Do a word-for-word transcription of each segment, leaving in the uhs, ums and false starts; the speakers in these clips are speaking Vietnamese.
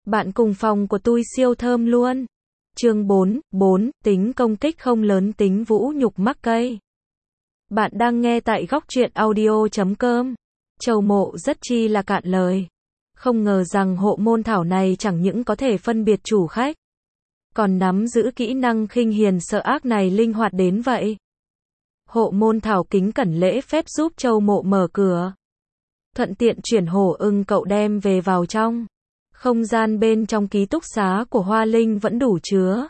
Bạn cùng phòng của tôi siêu thơm luôn. Chương bốn, bốn, tính công kích không lớn tính vũ nhục mắc cây. Bạn đang nghe tại góc truyện audio chấm com. Châu Mộ rất chi là cạn lời. Không ngờ rằng hộ môn thảo này chẳng những có thể phân biệt chủ khách, còn nắm giữ kỹ năng khinh hiền sợ ác này linh hoạt đến vậy. Hộ môn thảo kính cẩn lễ phép giúp Châu Mộ mở cửa, thuận tiện chuyển hổ ưng cậu đem về vào trong. Không gian bên trong ký túc xá của Hoa Linh vẫn đủ chứa.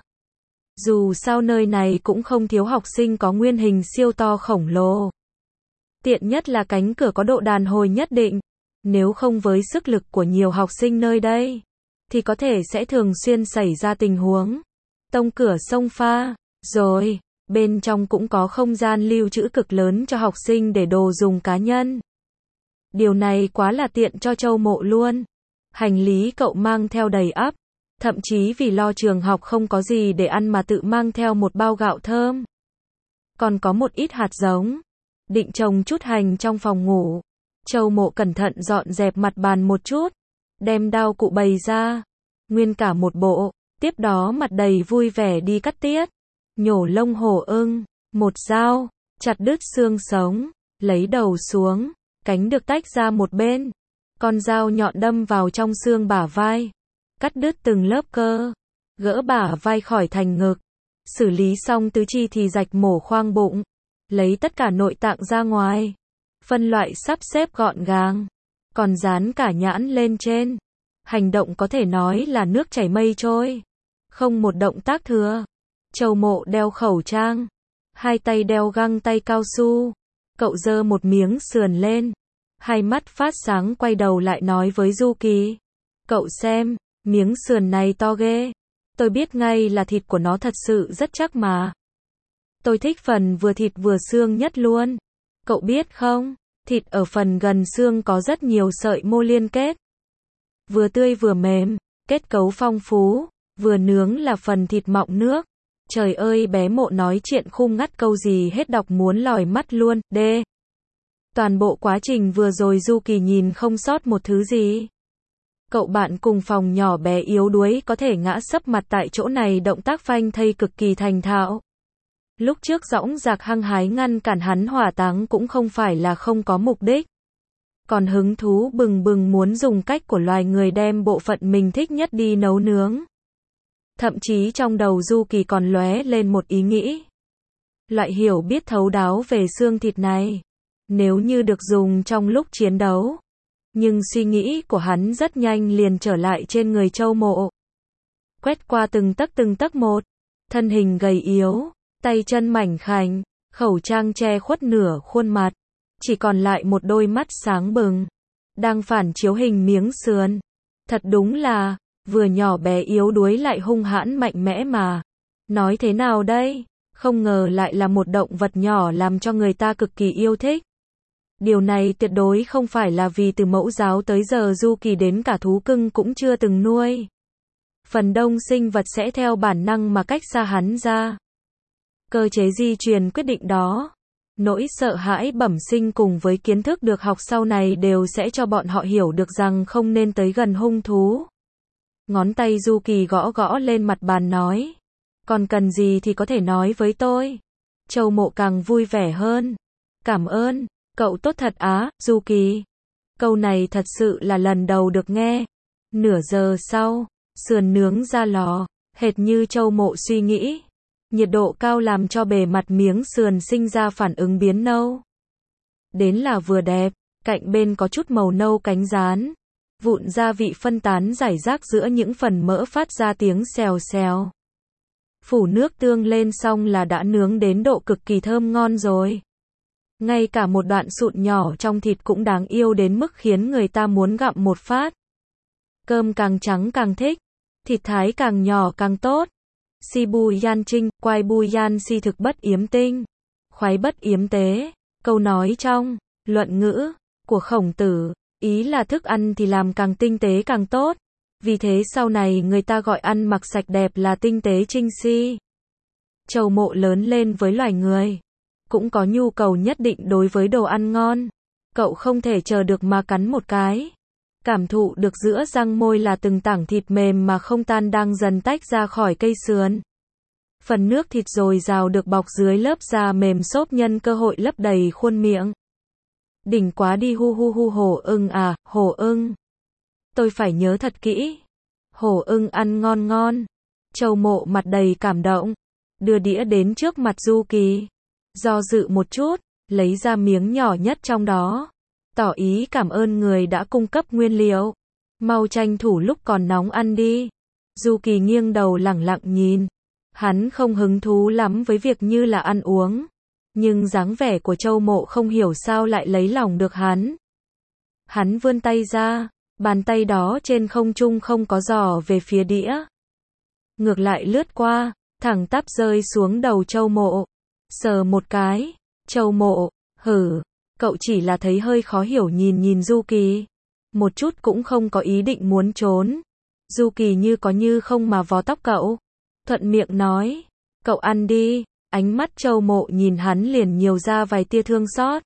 Dù sao nơi này cũng không thiếu học sinh có nguyên hình siêu to khổng lồ. Tiện nhất là cánh cửa có độ đàn hồi nhất định. Nếu không với sức lực của nhiều học sinh nơi đây, thì có thể sẽ thường xuyên xảy ra tình huống tông cửa xông pha. Rồi, bên trong cũng có không gian lưu trữ cực lớn cho học sinh để đồ dùng cá nhân. Điều này quá là tiện cho Châu Mộ luôn. Hành lý cậu mang theo đầy ắp, thậm chí vì lo trường học không có gì để ăn mà tự mang theo một bao gạo thơm. Còn có một ít hạt giống, định trồng chút hành trong phòng ngủ. Châu Mộ cẩn thận dọn dẹp mặt bàn một chút, đem dao cụ bày ra, nguyên cả một bộ, tiếp đó mặt đầy vui vẻ đi cắt tiết, nhổ lông hổ ưng, một dao, chặt đứt xương sống, lấy đầu xuống, cánh được tách ra một bên. Con dao nhọn đâm vào trong xương bả vai, cắt đứt từng lớp cơ, gỡ bả vai khỏi thành ngực, xử lý xong tứ chi thì rạch mổ khoang bụng, lấy tất cả nội tạng ra ngoài, phân loại sắp xếp gọn gàng, còn dán cả nhãn lên trên. Hành động có thể nói là nước chảy mây trôi, không một động tác thừa. Châu Mộ đeo khẩu trang, hai tay đeo găng tay cao su, cậu giơ một miếng sườn lên. Hai mắt phát sáng quay đầu lại nói với Du Kỳ. Cậu xem, miếng sườn này to ghê. Tôi biết ngay là thịt của nó thật sự rất chắc mà. Tôi thích phần vừa thịt vừa xương nhất luôn. Cậu biết không, thịt ở phần gần xương có rất nhiều sợi mô liên kết. Vừa tươi vừa mềm, kết cấu phong phú, vừa nướng là phần thịt mọng nước. Trời ơi bé Mộ nói chuyện khung ngắt câu gì hết đọc muốn lòi mắt luôn, đê. Toàn bộ quá trình vừa rồi Du Kỳ nhìn không sót một thứ gì. Cậu bạn cùng phòng nhỏ bé yếu đuối có thể ngã sấp mặt tại chỗ này động tác phanh thây cực kỳ thành thạo. Lúc trước dõng dạc hăng hái ngăn cản hắn hỏa táng cũng không phải là không có mục đích. Còn hứng thú bừng bừng muốn dùng cách của loài người đem bộ phận mình thích nhất đi nấu nướng. Thậm chí trong đầu Du Kỳ còn lóe lên một ý nghĩ. Loại hiểu biết thấu đáo về xương thịt này, nếu như được dùng trong lúc chiến đấu. Nhưng suy nghĩ của hắn rất nhanh liền trở lại trên người Châu Mộ. Quét qua từng tấc từng tấc một, thân hình gầy yếu, tay chân mảnh khảnh, khẩu trang che khuất nửa khuôn mặt, chỉ còn lại một đôi mắt sáng bừng, đang phản chiếu hình miếng sườn. Thật đúng là, vừa nhỏ bé yếu đuối lại hung hãn mạnh mẽ mà. Nói thế nào đây, không ngờ lại là một động vật nhỏ làm cho người ta cực kỳ yêu thích. Điều này tuyệt đối không phải là vì từ mẫu giáo tới giờ Du Kỳ đến cả thú cưng cũng chưa từng nuôi. Phần đông sinh vật sẽ theo bản năng mà cách xa hắn ra. Cơ chế di truyền quyết định đó. Nỗi sợ hãi bẩm sinh cùng với kiến thức được học sau này đều sẽ cho bọn họ hiểu được rằng không nên tới gần hung thú. Ngón tay Du Kỳ gõ gõ lên mặt bàn nói. Còn cần gì thì có thể nói với tôi. Châu Mộ càng vui vẻ hơn. Cảm ơn. Cậu tốt thật á, Du Kỳ. Câu này thật sự là lần đầu được nghe. Nửa giờ sau, sườn nướng ra lò, hệt như Châu Mộ suy nghĩ. Nhiệt độ cao làm cho bề mặt miếng sườn sinh ra phản ứng biến nâu. Đến là vừa đẹp, cạnh bên có chút màu nâu cánh rán. Vụn gia vị phân tán rải rác giữa những phần mỡ phát ra tiếng xèo xèo. Phủ nước tương lên xong là đã nướng đến độ cực kỳ thơm ngon rồi. Ngay cả một đoạn sụn nhỏ trong thịt cũng đáng yêu đến mức khiến người ta muốn gặm một phát. Cơm càng trắng càng thích, thịt thái càng nhỏ càng tốt. Si bu yan trinh, quai bu yan si thực bất yếm tinh, khoái bất yếm tế. Câu nói trong luận ngữ của Khổng Tử, ý là thức ăn thì làm càng tinh tế càng tốt. Vì thế sau này người ta gọi ăn mặc sạch đẹp là tinh tế trinh si. Châu Mộ lớn lên với loài người, cũng có nhu cầu nhất định đối với đồ ăn ngon. Cậu không thể chờ được mà cắn một cái. cảm thụ được giữa răng môi là từng tảng thịt mềm mà không tan đang dần tách ra khỏi cây sườn. Phần nước thịt dồi dào được bọc dưới lớp da mềm xốp nhân cơ hội lấp đầy khuôn miệng. Đỉnh quá đi hu hu hu hổ ưng à, hổ ưng. Tôi phải nhớ thật kỹ. Hổ ưng ăn ngon ngon. Châu Mộ mặt đầy cảm động. Đưa đĩa đến trước mặt Du Kỳ. Do dự một chút, lấy ra miếng nhỏ nhất trong đó. Tỏ ý cảm ơn người đã cung cấp nguyên liệu. Mau tranh thủ lúc còn nóng ăn đi. Du Kỳ nghiêng đầu lẳng lặng nhìn. Hắn không hứng thú lắm với việc như là ăn uống. Nhưng dáng vẻ của Châu Mộ không hiểu sao lại lấy lòng được hắn. Hắn vươn tay ra, bàn tay đó trên không trung không có dò về phía đĩa. Ngược lại lướt qua, thẳng tắp rơi xuống đầu Châu Mộ. Sờ một cái, Châu Mộ, hử, cậu chỉ là thấy hơi khó hiểu nhìn nhìn Du Kỳ. Một chút cũng không có ý định muốn trốn. Du Kỳ như có như không mà vò tóc cậu. Thuận miệng nói, cậu ăn đi. Ánh mắt Châu Mộ nhìn hắn liền nhiều ra vài tia thương xót.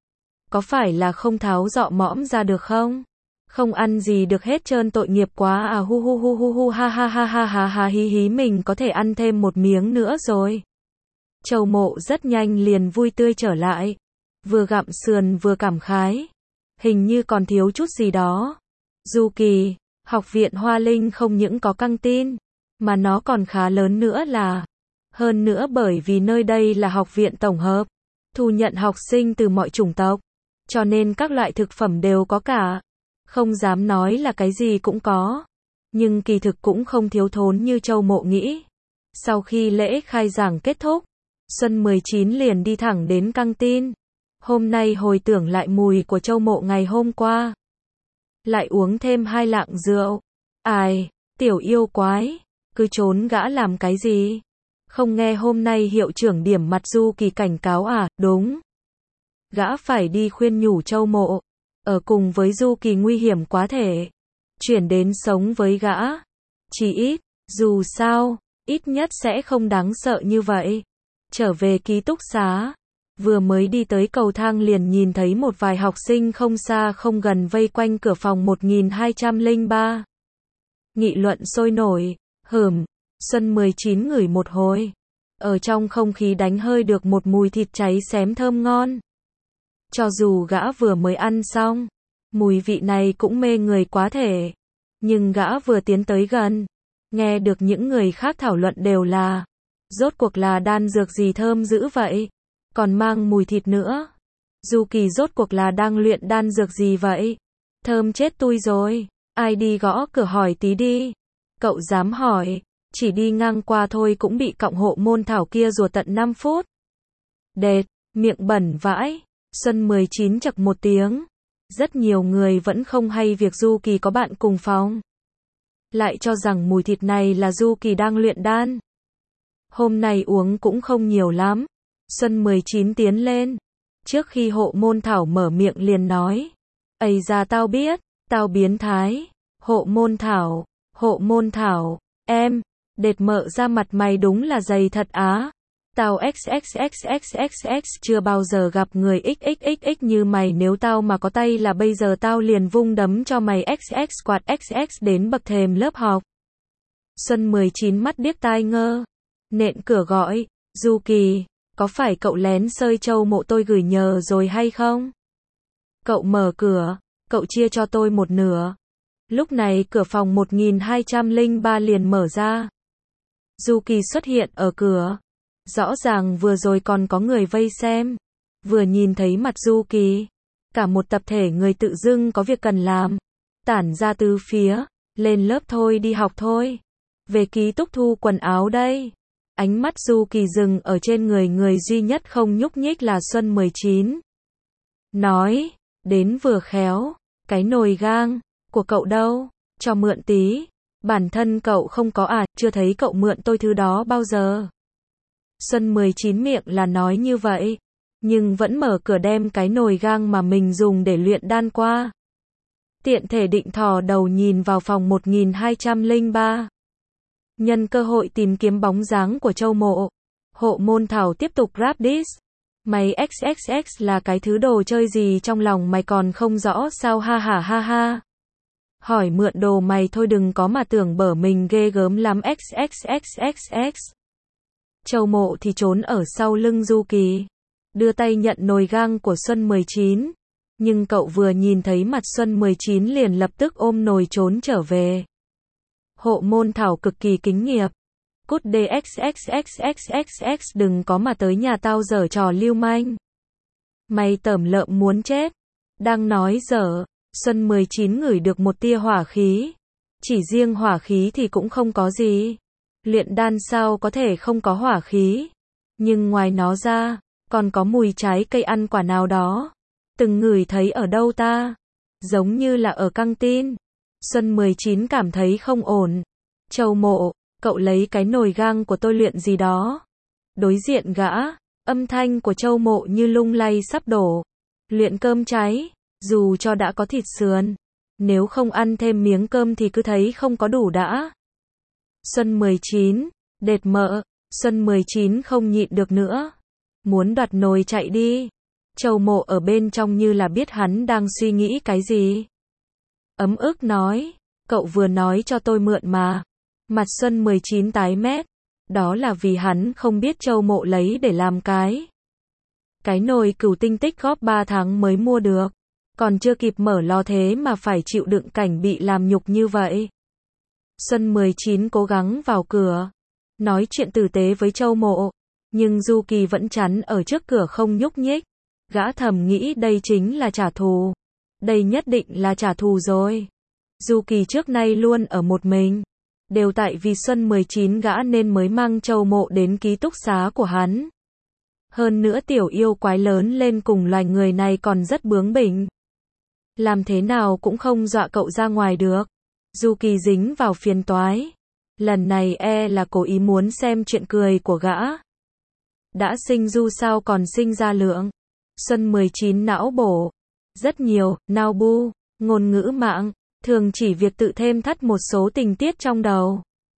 Có phải là không tháo dọ mõm ra được không? Không ăn gì được hết trơn, tội nghiệp quá à, hu hu hu hu hu ha ha ha ha ha ha hí hí, mình có thể ăn thêm một miếng nữa rồi. Châu Mộ rất nhanh liền vui tươi trở lại. Vừa gặm sườn vừa cảm khái. Hình như còn thiếu chút gì đó. Du Kỳ, học viện Hoa Linh không những có căng tin, mà nó còn khá lớn nữa là. Hơn nữa bởi vì nơi đây là học viện tổng hợp, thu nhận học sinh từ mọi chủng tộc, cho nên các loại thực phẩm đều có cả. Không dám nói là cái gì cũng có, nhưng kỳ thực cũng không thiếu thốn như Châu Mộ nghĩ. Sau khi lễ khai giảng kết thúc, Xuân mười chín liền đi thẳng đến căng tin. Hôm nay hồi tưởng lại mùi của Châu Mộ ngày hôm qua, lại uống thêm hai lạng rượu. Ai, tiểu yêu quái, cứ trốn gã làm cái gì? Không nghe hôm nay hiệu trưởng điểm mặt Du Kỳ cảnh cáo à? Đúng. Gã phải đi khuyên nhủ Châu Mộ. Ở cùng với Du Kỳ nguy hiểm quá thể. Chuyển đến sống với gã. Chỉ ít, dù sao, ít nhất sẽ không đáng sợ như vậy. Trở về ký túc xá. Vừa mới đi tới cầu thang liền nhìn thấy một vài học sinh không xa không gần vây quanh cửa phòng một nghìn hai trăm lẻ ba. Nghị luận sôi nổi. Hửm. Xuân mười chín ngửi một hồi. Ở trong không khí đánh hơi được một mùi thịt cháy xém thơm ngon. Cho dù gã vừa mới ăn xong, mùi vị này cũng mê người quá thể. Nhưng gã vừa tiến tới gần, nghe được những người khác thảo luận đều là, rốt cuộc là đan dược gì thơm dữ vậy, còn mang mùi thịt nữa. Du Kỳ rốt cuộc là đang luyện đan dược gì vậy? Thơm chết tui rồi. Ai đi gõ cửa hỏi tí đi. Cậu dám hỏi, chỉ đi ngang qua thôi cũng bị cọng hộ môn thảo kia rùa tận năm phút. Đệt, miệng bẩn vãi. Xuân mười chín chậc một tiếng. Rất nhiều người vẫn không hay việc Du Kỳ có bạn cùng phòng. Lại cho rằng mùi thịt này là Du Kỳ đang luyện đan. Hôm nay uống cũng không nhiều lắm. Xuân mười chín tiến lên. Trước khi hộ môn thảo mở miệng liền nói. Ây da tao biết, tao biến thái. Hộ môn thảo, hộ môn thảo, em, đệt mợ ra mặt mày đúng là dày thật á. Tao xxxxxxx chưa bao giờ gặp người xxxx như mày, nếu tao mà có tay là bây giờ tao liền vung đấm cho mày xx quạt xx đến bậc thềm lớp học. Xuân mười chín mắt điếc tai ngơ. Nện cửa gọi, Du Kỳ, có phải cậu lén sơi Châu Mộ tôi gửi nhờ rồi hay không? Cậu mở cửa, cậu chia cho tôi một nửa. Lúc này cửa phòng một nghìn hai trăm lẻ ba liền mở ra. Du Kỳ xuất hiện ở cửa. Rõ ràng vừa rồi còn có người vây xem. Vừa nhìn thấy mặt Du Kỳ, cả một tập thể người tự dưng có việc cần làm. Tản ra từ phía, lên lớp thôi, đi học thôi. Về ký túc thu quần áo đây. Ánh mắt Du Kỳ dừng ở trên người người duy nhất không nhúc nhích là Xuân mười chín. Nói, đến vừa khéo, cái nồi gang của cậu đâu, cho mượn tí. Bản thân cậu không có à, chưa thấy cậu mượn tôi thứ đó bao giờ. Xuân mười chín miệng là nói như vậy, nhưng vẫn mở cửa đem cái nồi gang mà mình dùng để luyện đan qua. Tiện thể định thò đầu nhìn vào phòng một nghìn hai trăm lẻ ba. Nhân cơ hội tìm kiếm bóng dáng của Châu Mộ. Hộ môn thảo tiếp tục rap diss. Mày xxx là cái thứ đồ chơi gì trong lòng mày còn không rõ sao, ha ha ha ha. hỏi mượn đồ mày thôi, đừng có mà tưởng bở mình ghê gớm lắm xxxxx. Châu Mộ thì trốn ở sau lưng Du Kỳ, đưa tay nhận nồi gang của Xuân mười chín, nhưng cậu vừa nhìn thấy mặt Xuân mười chín liền lập tức ôm nồi trốn trở về. Hộ Môn Thảo cực kỳ kính nghiệp. Cút đxxxxxx, đừng có mà tới nhà tao giở trò lưu manh. Mày tởm lợm muốn chết. Đang nói dở, Xuân mười chín ngửi được một tia hỏa khí. Chỉ riêng hỏa khí thì cũng không có gì. Luyện đan sao có thể không có hỏa khí. Nhưng ngoài nó ra, còn có mùi trái cây ăn quả nào đó. Từng ngửi thấy ở đâu ta? Giống như là ở căng tin. Xuân mười chín cảm thấy không ổn. Châu Mộ, cậu lấy cái nồi gang của tôi luyện gì đó. Đối diện gã, âm thanh của Châu Mộ như lung lay sắp đổ. Luyện cơm cháy, dù cho đã có thịt sườn, nếu không ăn thêm miếng cơm thì cứ thấy không có đủ đã. Xuân mười chín, đệt mợ, Xuân mười chín không nhịn được nữa. Muốn đoạt nồi chạy đi. Châu Mộ ở bên trong như là biết hắn đang suy nghĩ cái gì. Ấm ức nói, cậu vừa nói cho tôi mượn mà. Mặt Xuân mười chín tái mét. Đó là vì hắn không biết Châu Mộ lấy để làm cái. Cái nồi Cửu Tinh tích góp ba tháng mới mua được. Còn chưa kịp mở lò thế mà phải chịu đựng cảnh bị làm nhục như vậy. Xuân mười chín cố gắng vào cửa. Nói chuyện tử tế với Châu Mộ. Nhưng Du Kỳ vẫn chắn ở trước cửa không nhúc nhích. Gã thầm nghĩ đây chính là trả thù. Đây nhất định là trả thù rồi. Du Kỳ trước nay luôn ở một mình. Đều tại vì Xuân mười chín gã nên mới mang Châu Mộ đến ký túc xá của hắn. Hơn nữa tiểu yêu quái lớn lên cùng loài người này còn rất bướng bỉnh. Làm thế nào cũng không dọa cậu ra ngoài được. Du Kỳ dính vào phiền toái. Lần này e là cố ý muốn xem chuyện cười của gã. Đã sinh Du sao còn sinh ra Lượng. Xuân mười chín não bổ. Rất nhiều, nao bu, ngôn ngữ mạng, thường chỉ việc tự thêm thắt một số tình tiết trong đầu.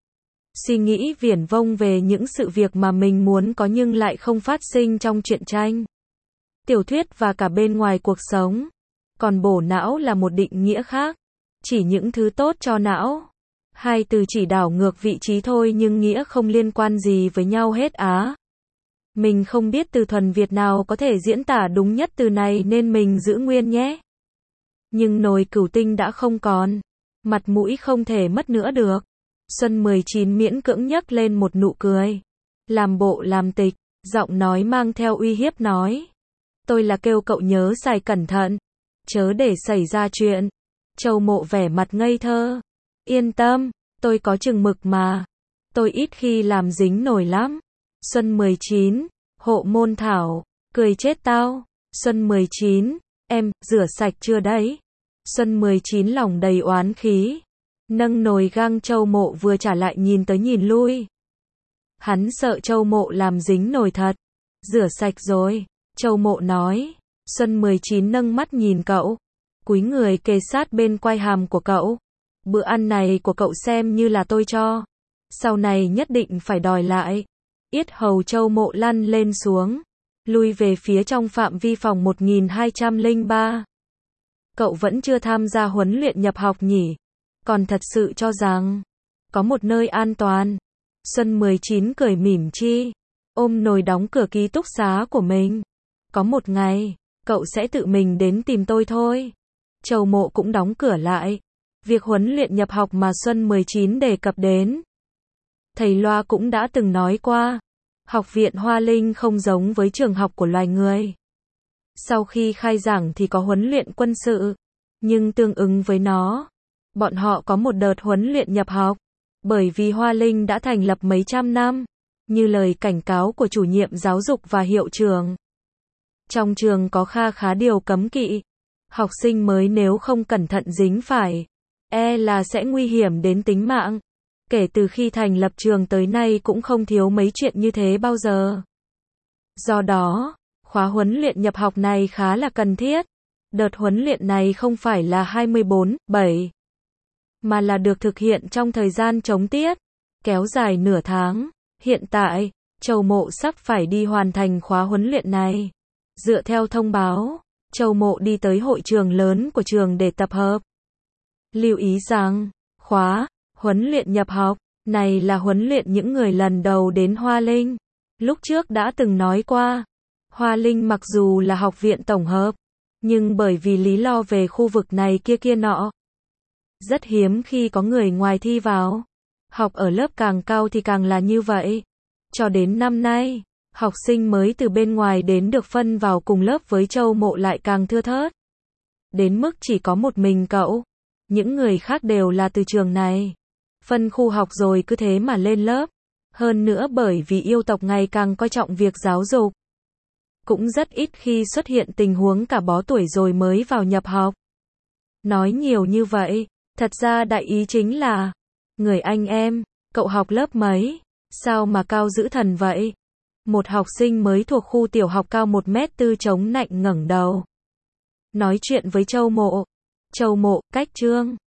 Suy nghĩ viển vông về những sự việc mà mình muốn có nhưng lại không phát sinh trong truyện tranh, tiểu thuyết và cả bên ngoài cuộc sống. Còn bổ não là một định nghĩa khác. Chỉ những thứ tốt cho não. Hai từ chỉ đảo ngược vị trí thôi nhưng nghĩa không liên quan gì với nhau hết á. Mình không biết từ thuần Việt nào có thể diễn tả đúng nhất từ này nên mình giữ nguyên nhé. Nhưng nồi Cửu Tinh đã không còn. Mặt mũi không thể mất nữa được. Xuân mười chín miễn cưỡng nhấc lên một nụ cười. Làm bộ làm tịch, giọng nói mang theo uy hiếp nói. Tôi là kêu cậu nhớ xài cẩn thận. Chớ để xảy ra chuyện. Châu Mộ vẻ mặt ngây thơ. Yên tâm, tôi có chừng mực mà. Tôi ít khi làm dính nổi lắm. Xuân mười chín, Hộ Môn Thảo, cười chết tao. Xuân mười chín, em, rửa sạch chưa đấy? Xuân mười chín lòng đầy oán khí. Nâng nồi gang Châu Mộ vừa trả lại nhìn tới nhìn lui. Hắn sợ Châu Mộ làm dính nồi thật. Rửa sạch rồi, Châu Mộ nói. Xuân mười chín nâng mắt nhìn cậu. Cúi người kề sát bên quai hàm của cậu. Bữa ăn này của cậu xem như là tôi cho. Sau này nhất định phải đòi lại. Yết hầu Châu Mộ lăn lên xuống. Lui về phía trong phạm vi phòng một nghìn hai trăm lẻ ba. Cậu vẫn chưa tham gia huấn luyện nhập học nhỉ? Còn thật sự cho rằng có một nơi an toàn. Xuân mười chín cười mỉm chi. Ôm nồi đóng cửa ký túc xá của mình. Có một ngày, cậu sẽ tự mình đến tìm tôi thôi. Châu Mộ cũng đóng cửa lại. Việc huấn luyện nhập học mà Xuân mười chín đề cập đến. Thầy Loa cũng đã từng nói qua. Học viện Hoa Linh không giống với trường học của loài người. Sau khi khai giảng thì có huấn luyện quân sự. Nhưng tương ứng với nó, bọn họ có một đợt huấn luyện nhập học. Bởi vì Hoa Linh đã thành lập mấy trăm năm. Như lời cảnh cáo của chủ nhiệm giáo dục và hiệu trưởng. Trong trường có kha khá điều cấm kỵ. Học sinh mới nếu không cẩn thận dính phải, e là sẽ nguy hiểm đến tính mạng. Kể từ khi thành lập trường tới nay cũng không thiếu mấy chuyện như thế bao giờ. Do đó, khóa huấn luyện nhập học này khá là cần thiết. Đợt huấn luyện này không phải là hai mươi bốn, bảy, mà là được thực hiện trong thời gian trống tiết, kéo dài nửa tháng. Hiện tại, Châu Mộ sắp phải đi hoàn thành khóa huấn luyện này. Dựa theo thông báo, Châu Mộ đi tới hội trường lớn của trường để tập hợp. Lưu ý rằng, khóa, huấn luyện nhập học, này là huấn luyện những người lần đầu đến Hoa Linh. Lúc trước đã từng nói qua, Hoa Linh mặc dù là học viện tổng hợp, nhưng bởi vì lý lo về khu vực này kia kia nọ, rất hiếm khi có người ngoài thi vào. Học ở lớp càng cao thì càng là như vậy. Cho đến năm nay, học sinh mới từ bên ngoài đến được phân vào cùng lớp với Châu Mộ lại càng thưa thớt. Đến mức chỉ có một mình cậu. Những người khác đều là từ trường này. Phân khu học rồi cứ thế mà lên lớp. Hơn nữa bởi vì yêu tộc ngày càng coi trọng việc giáo dục, cũng rất ít khi xuất hiện tình huống cả bó tuổi rồi mới vào nhập học. Nói nhiều như vậy, thật ra đại ý chính là, người anh em, cậu học lớp mấy? Sao mà cao dữ thần vậy? Một học sinh mới thuộc khu tiểu học cao một mét tư chống nạnh ngẩng đầu. Nói chuyện với Châu Mộ. Châu Mộ, cách Trương.